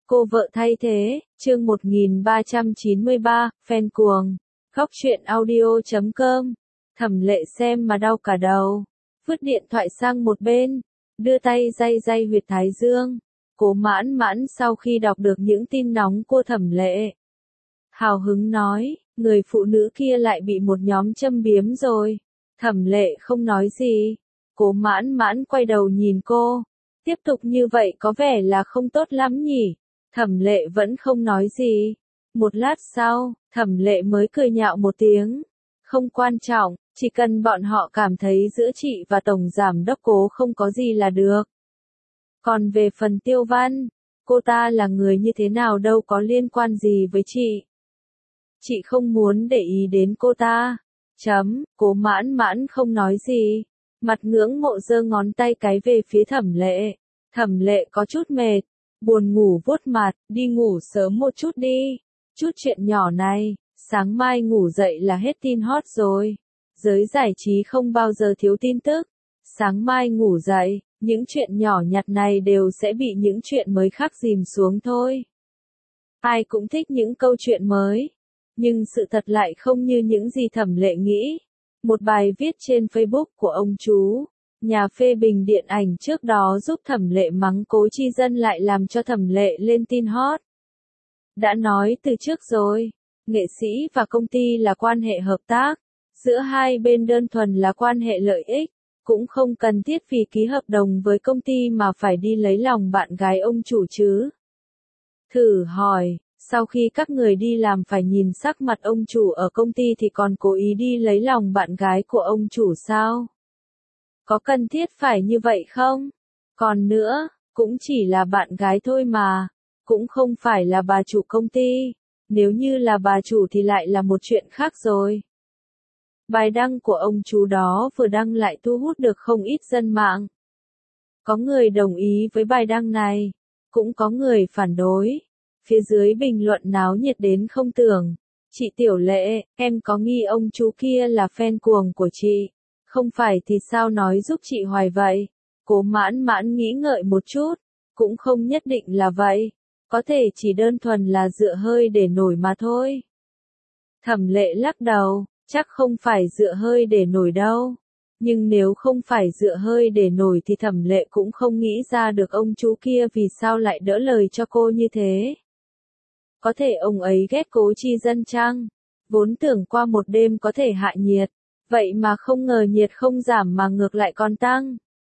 Cô vợ thay thế, chương 1393, fan cuồng. Góc truyện audio.com. Thẩm Lệ xem mà đau cả đầu. Vứt điện thoại sang một bên, đưa tay day day huyệt thái dương. Cố Mãn Mãn sau khi đọc được những tin nóng của Thẩm Lệ, hào hứng nói, người phụ nữ kia lại bị một nhóm châm biếm rồi. Thẩm Lệ không nói gì. Cố Mãn Mãn quay đầu nhìn cô. Tiếp tục như vậy có vẻ là không tốt lắm nhỉ. Thẩm Lệ vẫn không nói gì. Một lát sau, Thẩm Lệ mới cười nhạo một tiếng. Không quan trọng, chỉ cần bọn họ cảm thấy giữa chị và Tổng Giám đốc Cố không có gì là được. Còn về phần Tiêu Văn, cô ta là người như thế nào đâu có liên quan gì với chị. Chị không muốn để ý đến cô ta. Cố Mãn Mãn không nói gì. Mặt ngưỡng mộ giơ ngón tay cái về phía Thẩm Lệ. Thẩm Lệ có chút mệt, buồn ngủ vuốt mặt, đi ngủ sớm một chút đi. Chút chuyện nhỏ này, sáng mai ngủ dậy là hết tin hot rồi. Giới giải trí không bao giờ thiếu tin tức. Sáng mai ngủ dậy, những chuyện nhỏ nhặt này đều sẽ bị những chuyện mới khác dìm xuống thôi. Ai cũng thích những câu chuyện mới. Nhưng sự thật lại không như những gì Thẩm Lệ nghĩ. Một bài viết trên Facebook của ông chú, nhà phê bình điện ảnh trước đó giúp Thẩm Lệ mắng Cố Chi Dân lại làm cho Thẩm Lệ lên tin hot. Đã nói từ trước rồi, nghệ sĩ và công ty là quan hệ hợp tác, giữa hai bên đơn thuần là quan hệ lợi ích, cũng không cần thiết vì ký hợp đồng với công ty mà phải đi lấy lòng bạn gái ông chủ chứ. Thử hỏi, sau khi các người đi làm phải nhìn sắc mặt ông chủ ở công ty thì còn cố ý đi lấy lòng bạn gái của ông chủ sao? Có cần thiết phải như vậy không? Còn nữa, cũng chỉ là bạn gái thôi mà, cũng không phải là bà chủ công ty. Nếu như là bà chủ thì lại là một chuyện khác rồi. Bài đăng của ông chú đó vừa đăng lại thu hút được không ít dân mạng. Có người đồng ý với bài đăng này, cũng có người phản đối. Phía dưới bình luận náo nhiệt đến không tưởng. Chị Tiểu Lệ, em có nghi ông chú kia là fan cuồng của chị. Không phải thì sao nói giúp chị hoài vậy? Cố Mãn Mãn nghĩ ngợi một chút. Cũng không nhất định là vậy. Có thể chỉ đơn thuần là dựa hơi để nổi mà thôi. Thẩm Lệ lắc đầu, chắc không phải dựa hơi để nổi đâu. Nhưng nếu không phải dựa hơi để nổi thì Thẩm Lệ cũng không nghĩ ra được ông chú kia vì sao lại đỡ lời cho cô như thế. Có thể ông ấy ghét Cố Chi Dân chăng? Vốn tưởng qua một đêm có thể hạ nhiệt, vậy mà không ngờ nhiệt không giảm mà ngược lại còn tăng.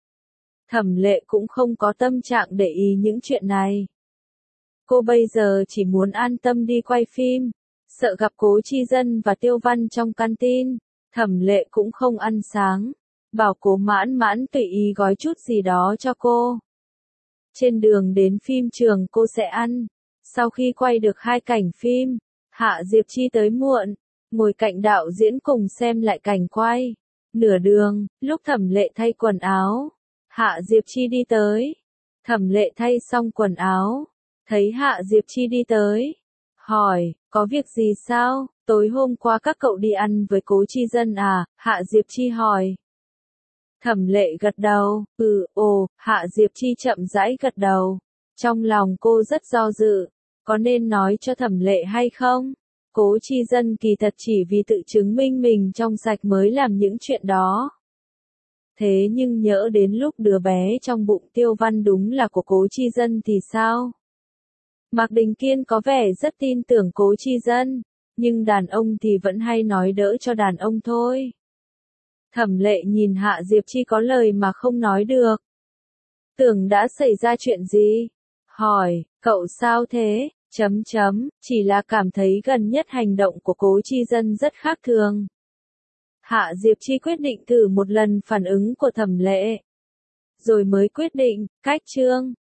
Thẩm Lệ cũng không có tâm trạng để ý những chuyện này. Cô bây giờ chỉ muốn an tâm đi quay phim, sợ gặp Cố Chi Dân và Tiêu Văn trong canteen. Thẩm Lệ cũng không ăn sáng, bảo Cố Mãn Mãn tùy ý gói chút gì đó cho cô. Trên đường đến phim trường cô sẽ ăn. Sau khi quay được 2 cảnh phim, Hạ Diệp Chi tới muộn, ngồi cạnh đạo diễn cùng xem lại cảnh quay. Nửa đường, lúc Thẩm Lệ thay quần áo, Hạ Diệp Chi đi tới. Thẩm Lệ thay xong quần áo, thấy Hạ Diệp Chi đi tới, hỏi, có việc gì sao? Tối hôm qua các cậu đi ăn với Cố Chi Dân à? Hạ Diệp Chi hỏi. Thẩm Lệ gật đầu, Hạ Diệp Chi chậm rãi gật đầu. Trong lòng cô rất do dự, có nên nói cho Thẩm Lệ hay không? Cố Chi Dân kỳ thật chỉ vì tự chứng minh mình trong sạch mới làm những chuyện đó. Thế nhưng nhỡ đến lúc đứa bé trong bụng Tiêu Văn đúng là của Cố Chi Dân thì sao? Mạc Đình Kiên có vẻ rất tin tưởng Cố Chi Dân, nhưng đàn ông thì vẫn hay nói đỡ cho đàn ông thôi. Thẩm Lệ nhìn Hạ Diệp Chi có lời mà không nói được. Tưởng đã xảy ra chuyện gì? Hỏi, cậu sao thế? Chỉ là cảm thấy gần nhất hành động của Cố Chi Dân rất khác thường. Hạ Diệp Chi quyết định thử một lần phản ứng của Thẩm Lệ. Rồi mới quyết định, cách chương.